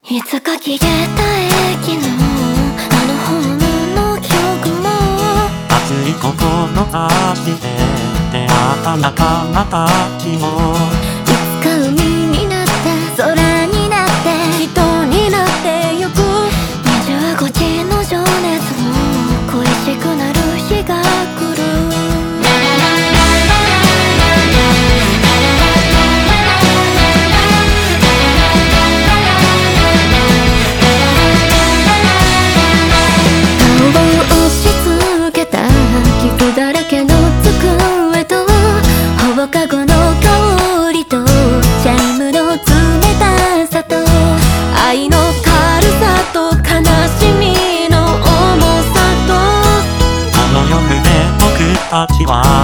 いつか消えた駅のあのホームの記憶も熱い志で出会った仲間たちもいつか海になって空になって人になってゆく25時の情熱を恋しくなる日が来るだらけの机と放課後の香りとチャイムの冷たさと愛の軽さと悲しみの重さとこの夜で僕たちは